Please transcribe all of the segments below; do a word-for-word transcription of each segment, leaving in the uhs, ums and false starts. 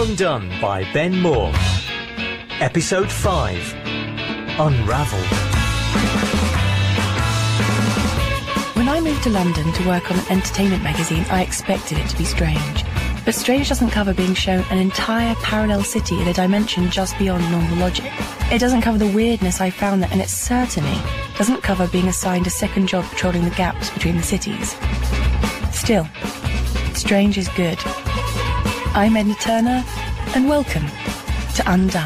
Undone by Ben Moore. Episode five. Unravel. When I moved to London to work on an entertainment magazine, I expected it to be strange. But Strange doesn't cover being shown an entire parallel city in a dimension just beyond normal logic. It doesn't cover the weirdness I found there, and it certainly doesn't cover being assigned a second job patrolling the gaps between the cities. Still, Strange is good. I'm Edna Turner, and welcome to Undone.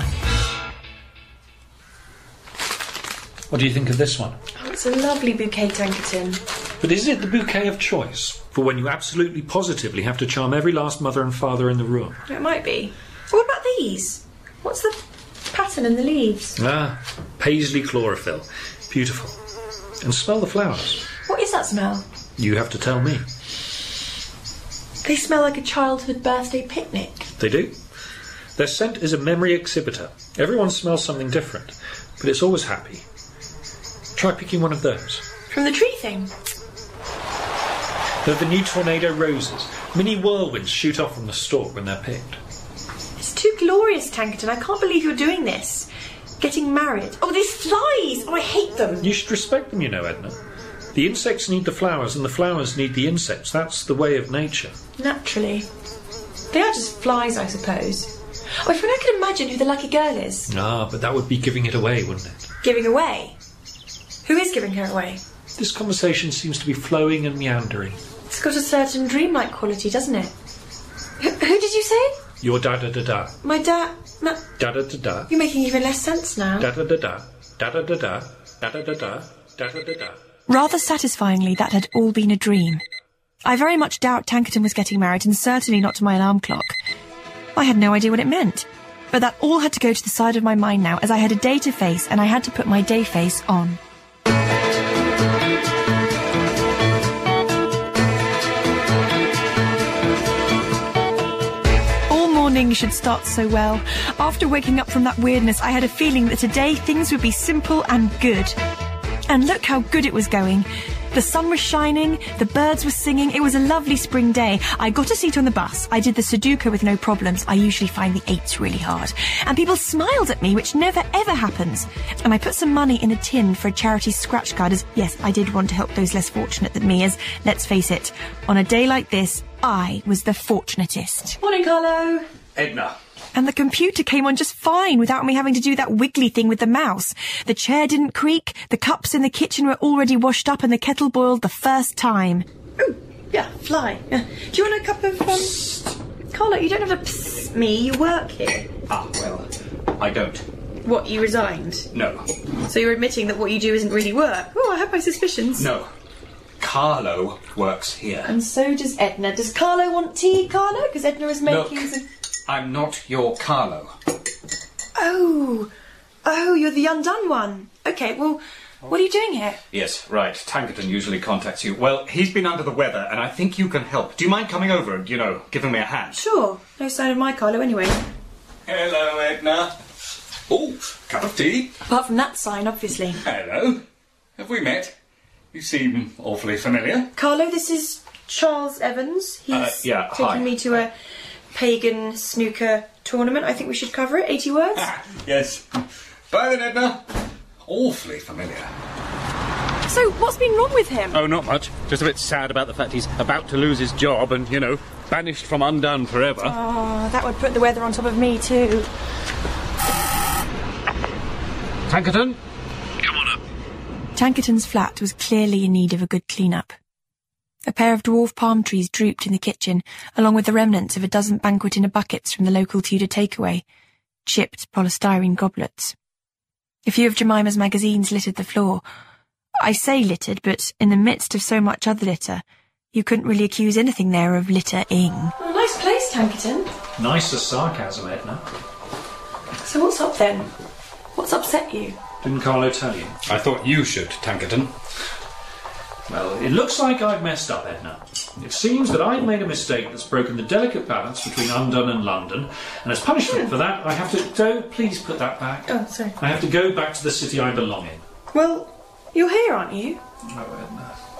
What do you think of this one? Oh, it's a lovely bouquet, Tankerton. But is it the bouquet of choice for when you absolutely positively have to charm every last mother and father in the room? It might be. What about these? What's the pattern in the leaves? Ah, paisley chlorophyll. Beautiful. And smell the flowers. What is that smell? You have to tell me. They smell like a childhood birthday picnic. They do. Their scent is a memory exhibitor. Everyone smells something different, but it's always happy. Try picking one of those. From the tree thing? They're the new tornado roses. Mini whirlwinds shoot off from the stalk when they're picked. It's too glorious, Tankerton. I can't believe you're doing this. Getting married. Oh, these flies! Oh, I hate them. You should respect them, you know, Edna. The insects need the flowers and the flowers need the insects. That's the way of nature. Naturally. They are just flies, I suppose. Oh, if I could imagine who the lucky girl is. Ah, but that would be giving it away, wouldn't it? Giving away? Who is giving her away? This conversation seems to be flowing and meandering. It's got a certain dreamlike quality, doesn't it? Who, who did you say? Your da-da-da-da. My dad... Ma- Da-da-da-da. You're making even less sense now. Da-da-da-da. Da-da-da-da. Da-da-da-da. Da-da-da-da. Rather satisfyingly, that had all been a dream. I very much doubt Tankerton was getting married, and certainly not to my alarm clock. I had no idea what it meant. But that all had to go to the side of my mind now, as I had a day to face, and I had to put my day face on. All morning should start so well. After waking up from that weirdness, I had a feeling that today things would be simple and good. And look how good it was going. The sun was shining, the birds were singing, it was a lovely spring day. I got a seat on the bus, I did the Sudoku with no problems, I usually find the eights really hard. And people smiled at me, which never ever happens. And I put some money in a tin for a charity scratch card, as yes, I did want to help those less fortunate than me, as, let's face it, on a day like this, I was the fortunatest. Morning, Carlo. Edna. And the computer came on just fine without me having to do that wiggly thing with the mouse. The chair didn't creak, the cups in the kitchen were already washed up, and the kettle boiled the first time. Oh, yeah, fly. Yeah. Do you want a cup of, um... Psst. Carlo, you don't have to psst me, you work here. Ah, well, I don't. What, you resigned? No. So you're admitting that what you do isn't really work? Oh, I have my suspicions. No. Carlo works here. And so does Edna. Does Carlo want tea, Carlo? Because Edna is making Look. some... I'm not your Carlo. Oh, oh, you're the undone one. Okay, well, what are you doing here? Yes, right. Tankerton usually contacts you. Well, he's been under the weather, and I think you can help. Do you mind coming over and, you know, giving me a hand? Sure. No sign of my Carlo anyway. Hello, Edna. Oh, cup of tea. Apart from that sign, obviously. Hello. Have we met? You seem awfully familiar. Carlo, this is Charles Evans. He's Uh, yeah, taking hi. me to a pagan snooker tournament. I think we should cover it. eighty words? Ah, yes. Bye then, Edna. Awfully familiar. So, what's been wrong with him? Oh, not much. Just a bit sad about the fact he's about to lose his job and, you know, banished from Undone forever. Oh, that would put the weather on top of me too. Tankerton? Come on up. Tankerton's flat was clearly in need of a good clean-up. A pair of dwarf palm trees drooped in the kitchen, along with the remnants of a dozen banquetina buckets from the local Tudor takeaway, chipped polystyrene goblets. A few of Jemima's magazines littered the floor. I say littered, but in the midst of so much other litter, you couldn't really accuse anything there of litter-ing. Oh, nice place, Tankerton. Nice as sarcasm, Edna. So what's up then? What's upset you? Didn't Carlo tell you? I thought you should, Tankerton. Well, it looks like I've messed up, Edna. It seems that I've made a mistake that's broken the delicate balance between Undone and London, and as punishment for that, I have to... Don't please put that back. Oh, sorry. I have to go back to the city I belong in. Well, you're here, aren't you? Oh,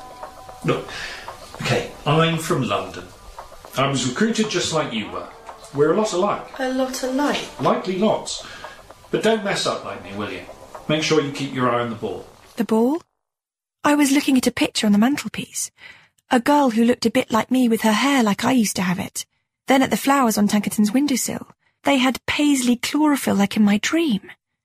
Edna. Look, okay, I'm from London. I was recruited just like you were. We're a lot alike. A lot alike. Likely lots. But don't mess up like me, will you? Make sure you keep your eye on the ball. The ball? I was looking at a picture on the mantelpiece. A girl who looked a bit like me with her hair like I used to have it. Then at the flowers on Tankerton's windowsill. They had paisley chlorophyll like in my dream.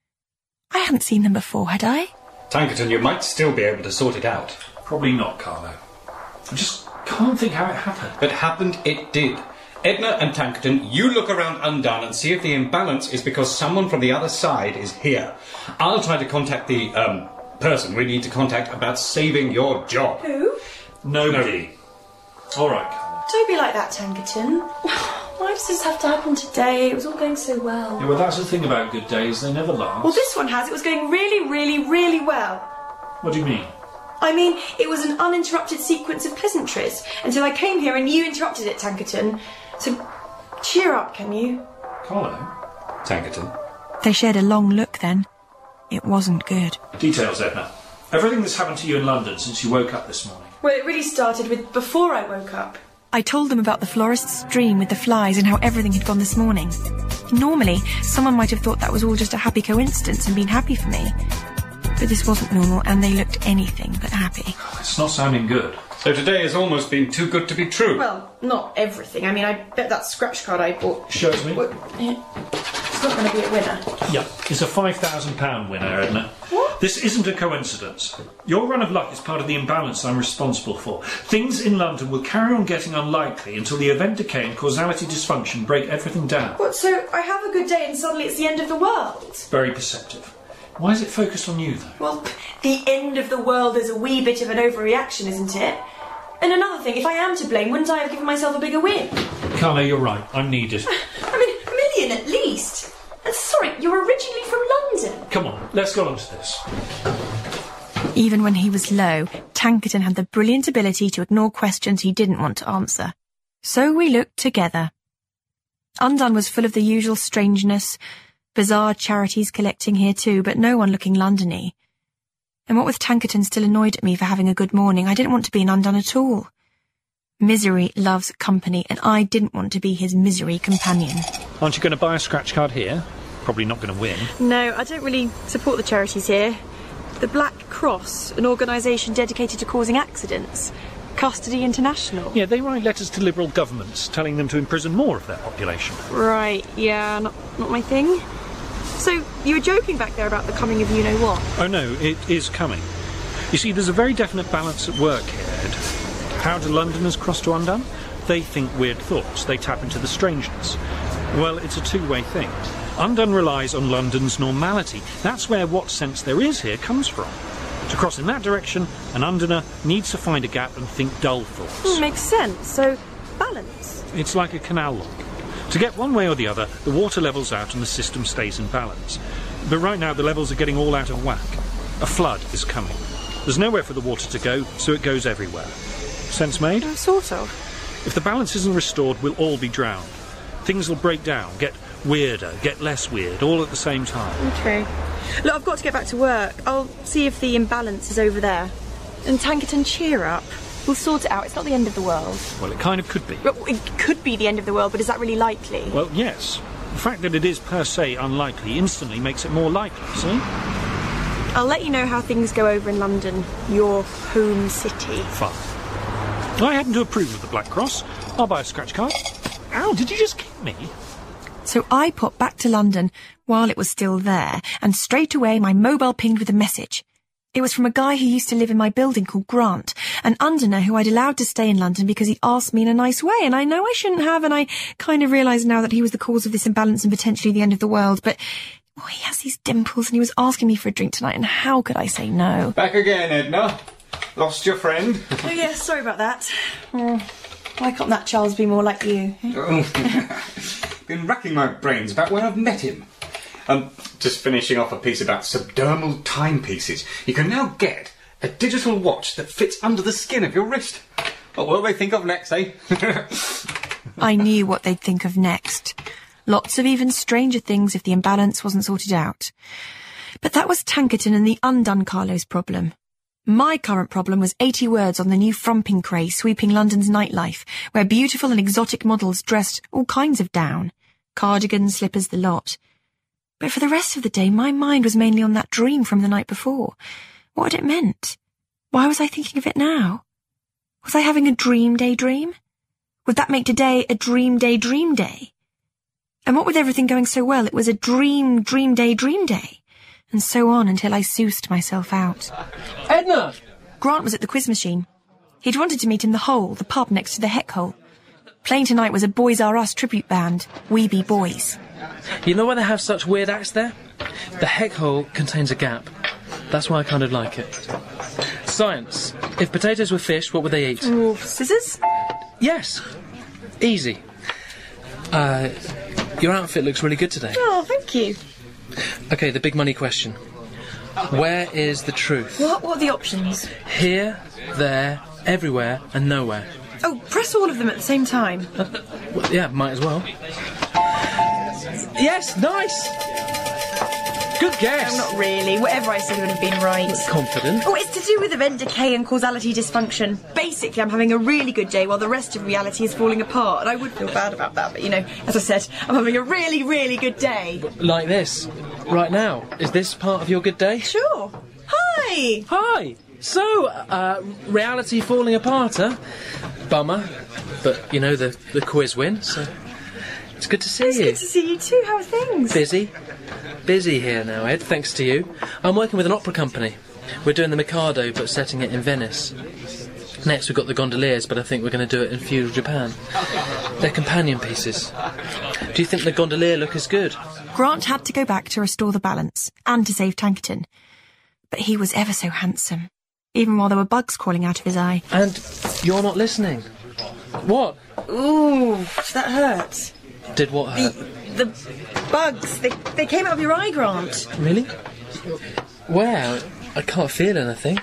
I hadn't seen them before, had I? Tankerton, you might still be able to sort it out. Probably not, Carlo. I just can't think how it happened. It happened, it did. Edna and Tankerton, you look around Undone and see if the imbalance is because someone from the other side is here. I'll try to contact the, um, person we need to contact about saving your job. Who? Nobody. All right, Carlo. Don't be like that, Tankerton. Why does this have to happen today? It was all going so well. Yeah, well, that's the thing about good days. They never last. Well, this one has. It was going really, really, really well. What do you mean? I mean, it was an uninterrupted sequence of pleasantries until I came here and you interrupted it, Tankerton. So, cheer up, can you? Carlo? Tankerton. They shared a long look then. It wasn't good. Details, Edna. Everything that's happened to you in London since you woke up this morning. Well, it really started with before I woke up. I told them about the florist's dream with the flies and how everything had gone this morning. Normally, someone might have thought that was all just a happy coincidence and been happy for me. But this wasn't normal, and they looked anything but happy. It's not sounding good. So today has almost been too good to be true. Well, not everything. I mean, I bet that scratch card I bought... Show it to me. Well, it's not going to be a winner. Yeah, it's a five thousand pounds winner, Edna. What? This isn't a coincidence. Your run of luck is part of the imbalance I'm responsible for. Things in London will carry on getting unlikely until the event decay and causality dysfunction break everything down. What, so I have a good day and suddenly it's the end of the world? Very perceptive. Why is it focused on you, though? Well, the end of the world is a wee bit of an overreaction, isn't it? And another thing, if I am to blame, wouldn't I have given myself a bigger win? Carlo, you're right. I'm needed. I mean, a million at least. And sorry, you're originally from London. Come on, let's go on to this. Even when he was low, Tankerton had the brilliant ability to ignore questions he didn't want to answer. So we looked together. Undone was full of the usual strangeness, bizarre charities collecting here too, but no one looking London-y. And what with Tankerton still annoyed at me for having a good morning, I didn't want to be in Undone at all. Misery loves company, and I didn't want to be his misery companion. Aren't you going to buy a scratch card here? Probably not going to win. No, I don't really support the charities here. The Black Cross, an organisation dedicated to causing accidents. Custody International. Yeah, they write letters to liberal governments telling them to imprison more of their population. Right, yeah, not, not my thing. So, you were joking back there about the coming of you-know-what? Oh no, it is coming. You see, there's a very definite balance at work here, Ed. How do Londoners cross to Undone? They think weird thoughts. They tap into the strangeness. Well, it's a two-way thing. Undone relies on London's normality. That's where what sense there is here comes from. To cross in that direction, an Undoner needs to find a gap and think dull thoughts. Hmm, makes sense. So, balance. It's like a canal lock. To get one way or the other, the water levels out and the system stays in balance. But right now, the levels are getting all out of whack. A flood is coming. There's nowhere for the water to go, so it goes everywhere. Sense made? Uh, sort of. If the balance isn't restored, we'll all be drowned. Things will break down, get weirder, get less weird, all at the same time. Okay. Look, I've got to get back to work. I'll see if the imbalance is over there. And Tankerton, cheer up. We'll sort it out. It's not the end of the world. Well, it kind of could be. Well, it could be the end of the world, but is that really likely? Well, yes. The fact that it is per se unlikely instantly makes it more likely, see? I'll let you know how things go over in London, your home city. Fine. I happen to approve of the Black Cross. I'll buy a scratch card. Ow, did you just kick me? So I popped back to London while it was still there, and straight away my mobile pinged with a message. It was from a guy who used to live in my building called Grant, an Undoner who I'd allowed to stay in London because he asked me in a nice way, and I know I shouldn't have, and I kind of realise now that he was the cause of this imbalance and potentially the end of the world, but oh, he has these dimples and he was asking me for a drink tonight, and how could I say no? Back again, Edna. Lost your friend? Oh, yeah, sorry about that. Oh, why can't that Charles be more like you? Been racking my brains about where I've met him. Um, just finishing off a piece about subdermal timepieces. You can now get a digital watch that fits under the skin of your wrist. What will they think of next, eh? I knew what they'd think of next. Lots of even stranger things if the imbalance wasn't sorted out. But that was Tankerton and the Undone Carlo's problem. My current problem was eighty words on the new frumping craze sweeping London's nightlife, where beautiful and exotic models dressed all kinds of down. Cardigans, slippers, the lot. But for the rest of the day, my mind was mainly on that dream from the night before. What had it meant? Why was I thinking of it now? Was I having a dream day dream? Would that make today a dream day dream day? And what with everything going so well, it was a dream, dream day dream day. And so on until I soused myself out. Edna! Grant was at the quiz machine. He'd wanted to meet in the Hole, the pub next to the Heck Hole. Playing tonight was a Boys R Us tribute band, We Be Boys. You know why they have such weird acts there? The Heck Hole contains a gap. That's why I kind of like it. Science. If potatoes were fish, what would they eat? Ooh, scissors? Yes. Easy. Uh, your outfit looks really good today. Oh, thank you. Okay, the big money question. Where is the truth? What, what are the options? Here, there, everywhere, and nowhere. Oh, press all of them at the same time. Uh, well, yeah, might as well. Yes, nice! Good guess. No, not really. Whatever I said would have been right. Confident. Oh, it's to do with event decay and causality dysfunction. Basically, I'm having a really good day while the rest of reality is falling apart. And I would feel bad about that, but, you know, as I said, I'm having a really, really good day. Like this, right now. Is this part of your good day? Sure. Hi! Hi! So, uh, reality falling apart, huh? Bummer. But, you know, the, the quiz win, so... It's good to see it's you. It's good to see you too. How are things? Busy. Busy here now, Ed, thanks to you. I'm working with an opera company. We're doing the Mikado, but setting it in Venice. Next we've got the Gondoliers, but I think we're going to do it in feudal Japan. They're companion pieces. Do you think the Gondolier look as good? Grant had to go back to restore the balance, and to save Tankerton. But he was ever so handsome, even while there were bugs crawling out of his eye. And you're not listening. What? Ooh, that hurt. Did what hurt? The, the bugs, they, they came out of your eye, Grant. Really? Where? I can't feel anything.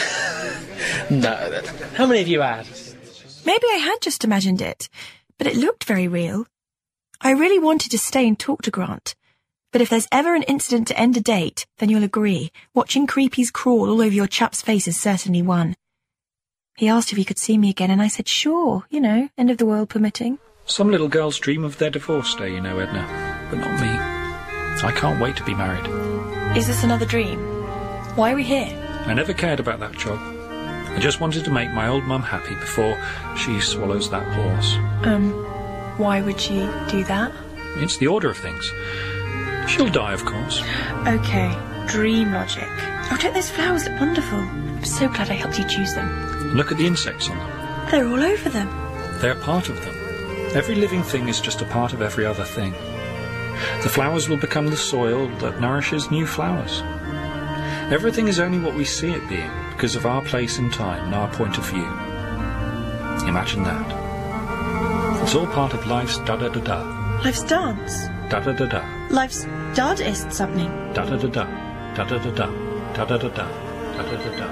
No. How many have you had? Maybe I had just imagined it, but it looked very real. I really wanted to stay and talk to Grant. But if there's ever an incident to end a date, then you'll agree. Watching creepies crawl all over your chap's face is certainly one. He asked if he could see me again, and I said, sure, you know, end of the world permitting. Some little girls dream of their divorce day, you know, Edna. But not me. I can't wait to be married. Is this another dream? Why are we here? I never cared about that job. I just wanted to make my old mum happy before she swallows that horse. Um, why would she do that? It's the order of things. She'll die, of course. Okay, dream logic. Oh, don't those flowers look wonderful? I'm so glad I helped you choose them. Look at the insects on them. They're all over them. They're part of them. Every living thing is just a part of every other thing. The flowers will become the soil that nourishes new flowers. Everything is only what we see it being because of our place in time and our point of view. Imagine that. It's all part of life's da-da-da-da. Life's dance? Da-da-da-da. Life's Dadaist something? Da-da-da-da. Da-da-da-da. Da-da-da-da. Da-da-da-da.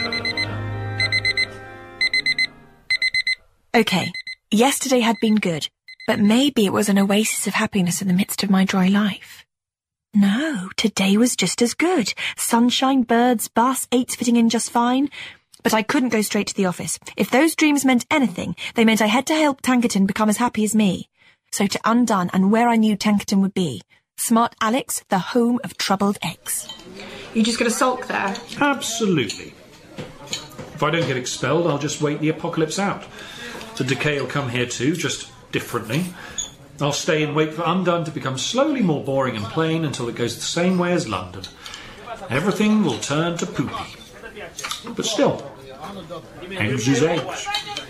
Okay. Yesterday had been good, but maybe it was an oasis of happiness in the midst of my dry life. No, today was just as good. Sunshine, birds, bus, eights fitting in just fine. But I couldn't go straight to the office. If those dreams meant anything, they meant I had to help Tankerton become as happy as me. So to Undone and where I knew Tankerton would be. Smart Alex, the home of troubled eggs. You just gonna sulk there? Absolutely. If I don't get expelled, I'll just wait the apocalypse out. The decay will come here too, just differently. I'll stay and wait for Undone to become slowly more boring and plain until it goes the same way as London. Everything will turn to poopy. But still, eggs is eggs.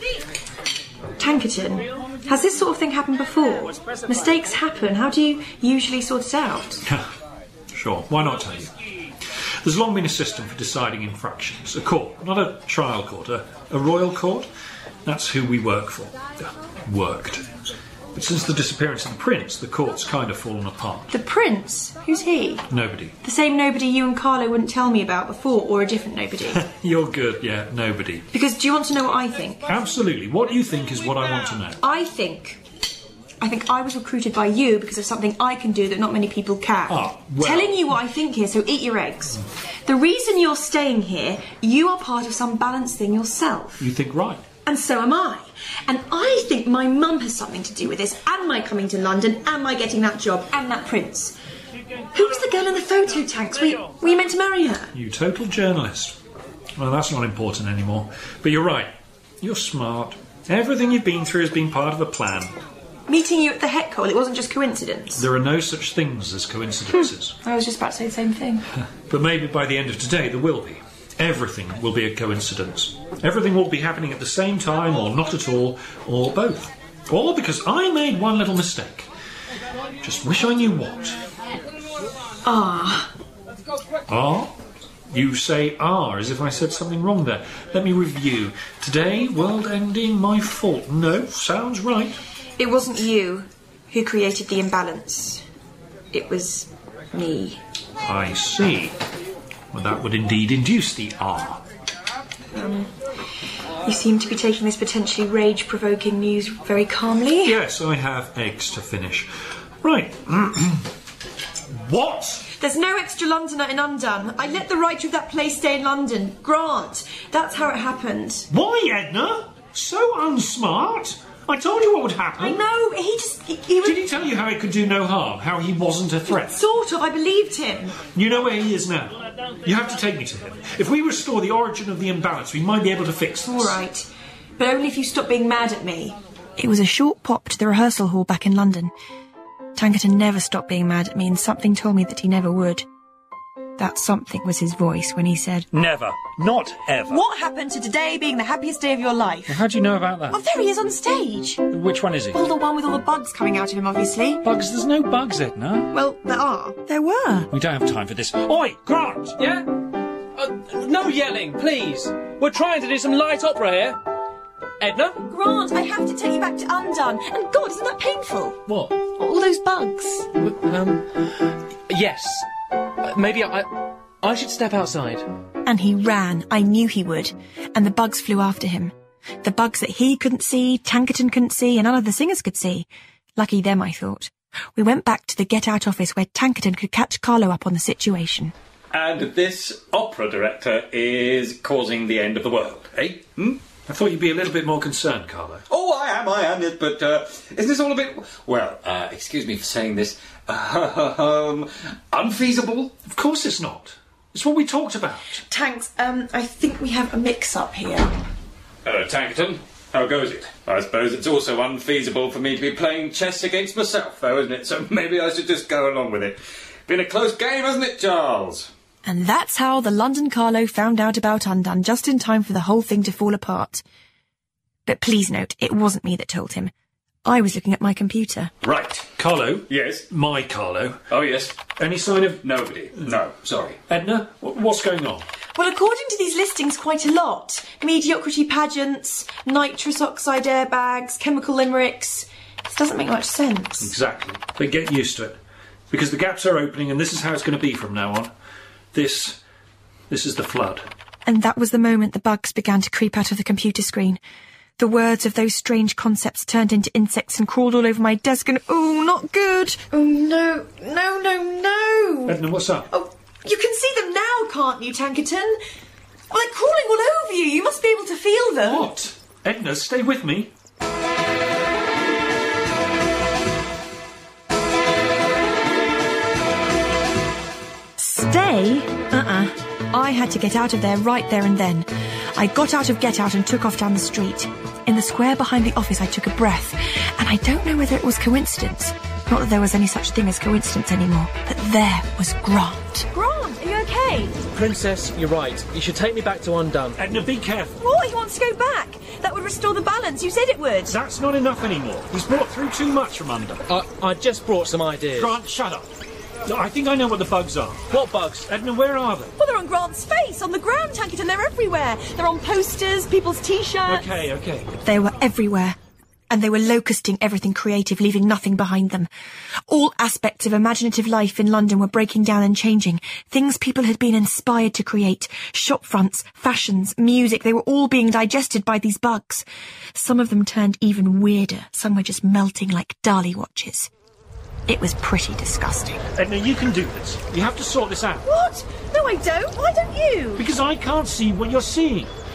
Tankerton, has this sort of thing happened before? Mistakes happen. How do you usually sort it out? Sure, why not tell you? There's long been a system for deciding infractions. A court, not a trial court, a, a royal court. That's who we work for. Uh, worked. But since the disappearance of the prince, the court's kind of fallen apart. The prince? Who's he? Nobody. The same nobody you and Carlo wouldn't tell me about before, or a different nobody? You're good, yeah, nobody. Because do you want to know what I think? Absolutely. What you think is what I want to know. I think... I think I was recruited by you because of something I can do that not many people can. Ah, well... Telling you what I think here, so eat your eggs. Mm. The reason you're staying here, you are part of some balanced thing yourself. You think right. And so am I. And I think my mum has something to do with this, and my coming to London, and my getting that job, and that prince. Who was the girl in the photo tanks? Were, were you meant to marry her? You total journalist. Well, that's not important anymore. But you're right. You're smart. Everything you've been through has been part of a plan. Meeting you at the Heck Hole, it wasn't just coincidence. There are no such things as coincidences. I was just about to say the same thing. But maybe by the end of today there will be. Everything will be a coincidence. Everything will be happening at the same time, or not at all, or both. All because I made one little mistake. Just wish I knew what. Ah. Ah? You say ah, as if I said something wrong there. Let me review. Today, world ending, my fault. No, sounds right. It wasn't you who created the imbalance. It was me. I see. Well, that would indeed induce the ah. Um, you seem to be taking this potentially rage-provoking news very calmly. Yes, I have eggs to finish. Right. What? There's no extra Londoner in Undone. I let the writer of that play stay in London. Grant. That's how it happened. Why, Edna? So unsmart. I told you what would happen. I know. He just... He, he was... Did he tell you how it could do no harm? How he wasn't a threat? Sort of. I believed him. You know where he is now. You have to take me to him. If we restore the origin of the imbalance, we might be able to fix this. All right. But only if you stop being mad at me. It was a short pop to the rehearsal hall back in London. Tankerton never stopped being mad at me, and something told me that he never would. That something was his voice when he said, Never. Not ever. What happened to today being the happiest day of your life? How do you know about that? Oh, there he is on stage. Which one is he? Well, the one with all the bugs coming out of him, obviously. Bugs? There's no bugs, Edna. Well, there are. There were. We don't have time for this. Oi, Grant! Yeah? Uh, no yelling, please. We're trying to do some light opera here. Edna? Grant, I have to take you back to Undone. And God, isn't that painful? What? All those bugs. Um, yes. Uh, maybe I... I should step outside. And he ran. I knew he would. And the bugs flew after him. The bugs that he couldn't see, Tankerton couldn't see, and none of the singers could see. Lucky them, I thought. We went back to the get-out office where Tankerton could catch Carlo up on the situation. And this opera director is causing the end of the world, eh? Hmm? I thought you'd be a little bit more concerned, Carlo. Oh, I am, I am, yes, but uh, isn't this all a bit... Well, uh, excuse me for saying this, um, unfeasible? Of course it's not. It's what we talked about. Tanks, um, I think we have a mix-up here. Hello, Tankerton. How goes it? I suppose it's also unfeasible for me to be playing chess against myself, though, isn't it? So maybe I should just go along with it. Been a close game, hasn't it, Charles? And that's how the London Carlo found out about Undone, just in time for the whole thing to fall apart. But please note, it wasn't me that told him. I was looking at my computer. Right. Carlo? Yes? My Carlo. Oh, yes. Any sign of... Nobody. No, sorry. Edna, what's going on? Well, according to these listings, quite a lot. Mediocrity pageants, nitrous oxide airbags, chemical limericks. This doesn't make much sense. Exactly. But get used to it. Because the gaps are opening and this is how it's going to be from now on. This... this is the flood. And that was the moment the bugs began to creep out of the computer screen. The words of those strange concepts turned into insects and crawled all over my desk and... Oh, not good! Oh, no, no, no, no! Edna, what's up? Oh, you can see them now, can't you, Tankerton? Well, they're crawling all over you. You must be able to feel them. What? Edna, stay with me. Stay? Uh-uh. I had to get out of there right there and then. I got out of Get Out and took off down the street. In the square behind the office, I took a breath, and I don't know whether it was coincidence. Not that there was any such thing as coincidence anymore, but there was Grant. Grant, are you okay? Princess, you're right. You should take me back to Undone. Edna, be careful. What? He wants to go back? That would restore the balance. You said it would. That's not enough anymore. He's brought through too much from Undone. I, I just brought some ideas. Grant, shut up. I think I know what the bugs are. What bugs? Edna, where are they? Well, they're on Grant's face, on the ground, Tankerton. They're everywhere. They're on posters, people's T-shirts. Okay, okay. They were everywhere. And they were locusting everything creative, leaving nothing behind them. All aspects of imaginative life in London were breaking down and changing. Things people had been inspired to create. Shop fronts, fashions, music, they were all being digested by these bugs. Some of them turned even weirder. Some were just melting like Dali watches. It was pretty disgusting. Edna, you can do this. You have to sort this out. What? No, I don't. Why don't you? Because I can't see what you're seeing.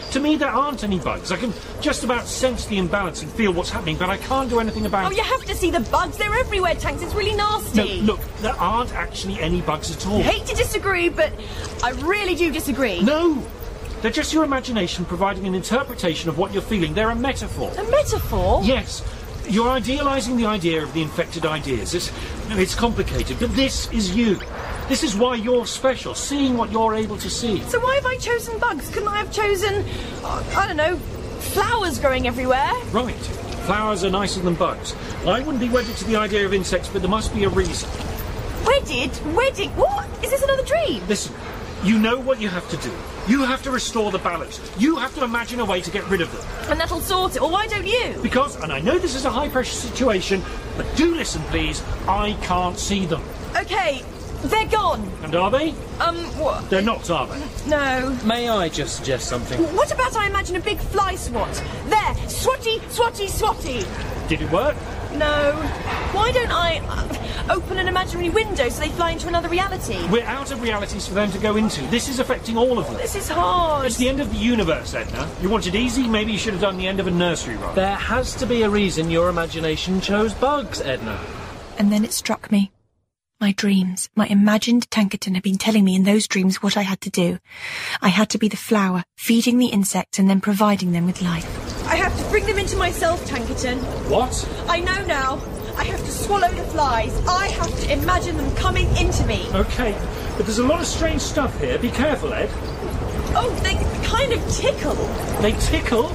To me, there aren't any bugs. I can just about sense the imbalance and feel what's happening, but I can't do anything about Oh, it. you have to see the bugs. They're everywhere, Tanks. It's really No, nasty. look, there aren't actually any bugs at all. I hate to disagree, but I really do disagree. No! They're just your imagination providing an interpretation of what you're feeling. They're a metaphor. A metaphor? Yes, you're idealising the idea of the infected ideas. It's, it's complicated, but this is you. This is why you're special, seeing what you're able to see. So why have I chosen bugs? Couldn't I have chosen, uh, I don't know, flowers growing everywhere? Right. Flowers are nicer than bugs. I wouldn't be wedded to the idea of insects, but there must be a reason. Wedded? Wedding? What? Is this another dream? Listen, you know what you have to do. You have to restore the balance. You have to imagine a way to get rid of them. And that'll sort it. Well, why don't you? Because, and I know this is a high-pressure situation, but do listen, please, I can't see them. Okay, they're gone. And are they? Um, what? They're not, are they? No. May I just suggest something? What about I imagine a big fly swat? There, swatty, swatty, swatty. Did it work? No. Why don't I uh, open an imaginary window so they fly into another reality? We're out of realities for them to go into. This is affecting all of them. This is hard. It's the end of the universe, Edna. You want it easy? Maybe you should have done the end of a nursery rhyme. There has to be a reason your imagination chose bugs, Edna. And then it struck me. My dreams, my imagined Tankerton had been telling me in those dreams what I had to do. I had to be the flower, feeding the insects and then providing them with life. I have to bring them into myself, Tankerton. What? I know now. I have to swallow the flies. I have to imagine them coming into me. Okay, but there's a lot of strange stuff here. Be careful, Ed. Oh, they kind of tickle. They tickle?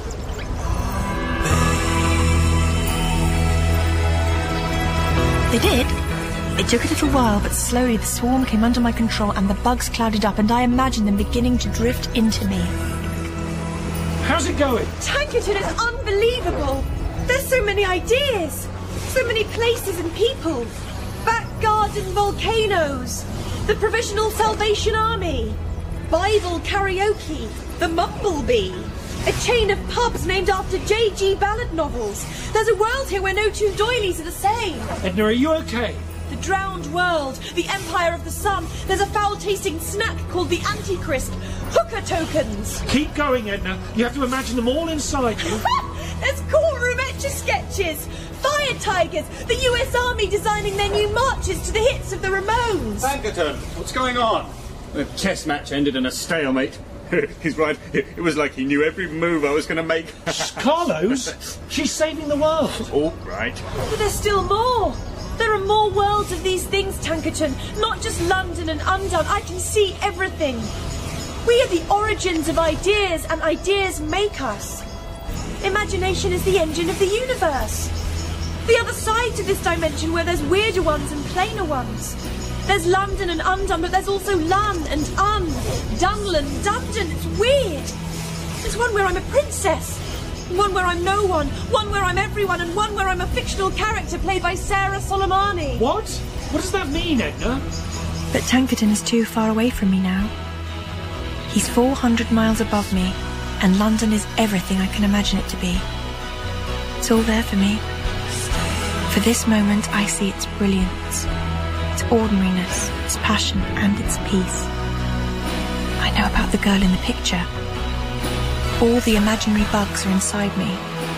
They did. It took a little while, but slowly the swarm came under my control and the bugs clouded up and I imagined them beginning to drift into me. How's it going? Tankerton is unbelievable. There's so many ideas. So many places and people. Back garden volcanoes. The Provisional Salvation Army. Bible karaoke. The Mumblebee. A chain of pubs named after J G Ballard novels. There's a world here where no two doilies are the same. Edna, are you okay? The drowned world, the empire of the sun. There's a foul-tasting snack called the Antichrist. Hooker tokens. Keep going, Edna. You have to imagine them all inside you. There's courtroom etch-a-sketches. Fire tigers. The U S Army designing their new marches to the hits of the Ramones. Tankerton, what's going on? The chess match ended in a stalemate. He's right. It, it was like he knew every move I was going to make. Carlos, she's saving the world. All right. But there's still more. There are more worlds of these things, Tankerton. Not just London and Undone. I can see everything. We are the origins of ideas, and ideas make us. Imagination is the engine of the universe. The other side to this dimension where there's weirder ones and plainer ones. There's London and Undone, but there's also Lun and Un, Dunland, Dungeon. It's weird. There's one where I'm a princess. One where I'm no one, one where I'm everyone, and one where I'm a fictional character played by Sarah Solomani. What? What does that mean, Edna? But Tankerton is too far away from me now. He's four hundred miles above me, and London is everything I can imagine it to be. It's all there for me. For this moment, I see its brilliance, its ordinariness, its passion, and its peace. I know about the girl in the picture. All the imaginary bugs are inside me.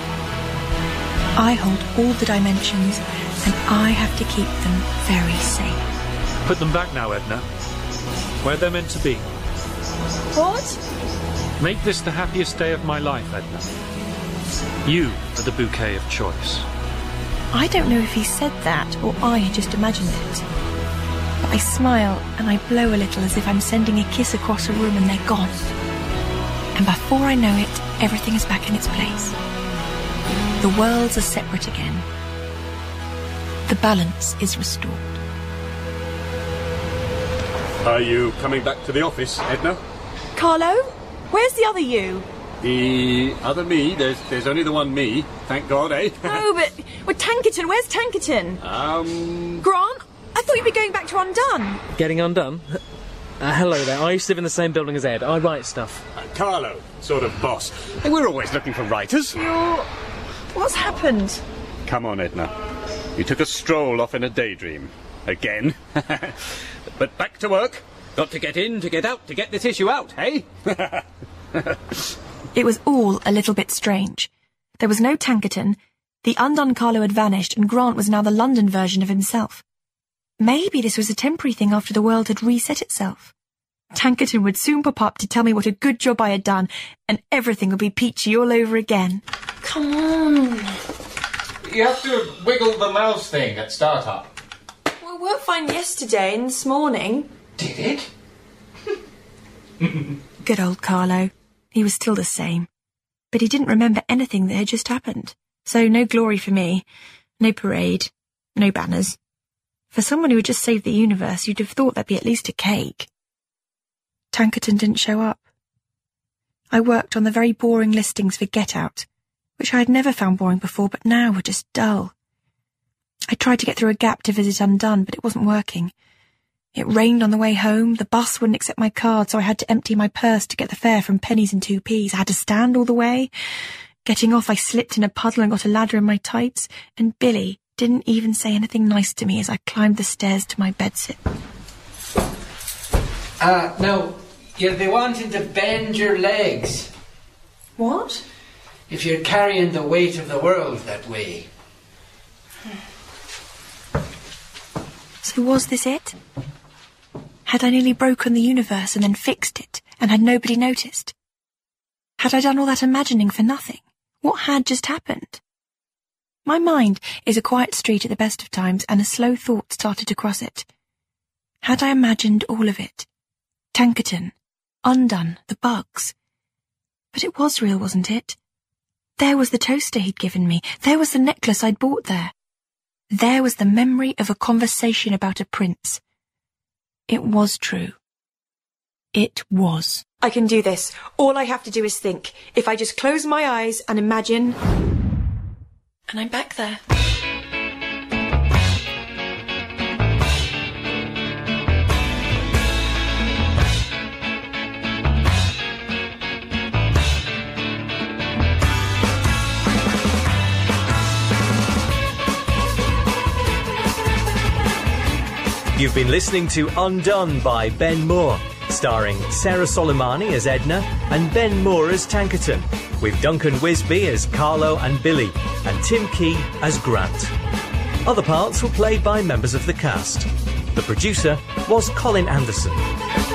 I hold all the dimensions, and I have to keep them very safe. Put them back now, Edna. Where they're meant to be. What? Make this the happiest day of my life, Edna. You are the bouquet of choice. I don't know if he said that, or I had just imagined it. But I smile, and I blow a little as if I'm sending a kiss across a room and they're gone. And before I know it, everything is back in its place. The worlds are separate again. The balance is restored. Are you coming back to the office, Edna? Carlo? Where's the other you? The other me? There's there's only the one me. Thank God, eh? Oh, but... Well, Tankerton, where's Tankerton? um... Grant? I thought you'd be going back to Undone. Getting undone? Uh, hello there. I used to live in the same building as Ed. I write stuff. Uh, Carlo, sort of boss. Hey, we're always looking for writers. You're... What's happened? Come on, Edna. You took a stroll off in a daydream. Again. But back to work. Got to get in, to get out, to get this issue out, hey? It was all a little bit strange. There was no Tankerton, the undone Carlo had vanished, and Grant was now the London version of himself. Maybe this was a temporary thing after the world had reset itself. Tankerton would soon pop up to tell me what a good job I had done, and everything would be peachy all over again. Come on. You have to wiggle the mouse thing at startup. Well, it worked fine yesterday and this morning. Did it? Good old Carlo. He was still the same. But he didn't remember anything that had just happened. So no glory for me. No parade. No banners. For someone who had just saved the universe, you'd have thought there'd be at least a cake. Tankerton didn't show up. I worked on the very boring listings for Get Out, which I had never found boring before, but now were just dull. I tried to get through a gap to visit Undone, but it wasn't working. It rained on the way home, the bus wouldn't accept my card, so I had to empty my purse to get the fare from pennies and two p's. I had to stand all the way. Getting off, I slipped in a puddle and got a ladder in my tights, and Billy didn't even say anything nice to me as I climbed the stairs to my bedsit. Uh, now, you'll be wanting to bend your legs. What? If you're carrying the weight of the world that way. So was this it? Had I nearly broken the universe and then fixed it, and had nobody noticed? Had I done all that imagining for nothing? What had just happened? My mind is a quiet street at the best of times, and a slow thought started to cross it. Had I imagined all of it? Tankerton, Undone, the bugs. But it was real, wasn't it? There was the toaster he'd given me. There was the necklace I'd bought there. There was the memory of a conversation about a prince. It was true. It was. I can do this. All I have to do is think. If I just close my eyes and imagine... And I'm back there. You've been listening to Undone by Ben Moore, starring Sarah Soleimani as Edna and Ben Moore as Tankerton, with Duncan Wisby as Carlo and Billy, and Tim Key as Grant. Other parts were played by members of the cast. The producer was Colin Anderson.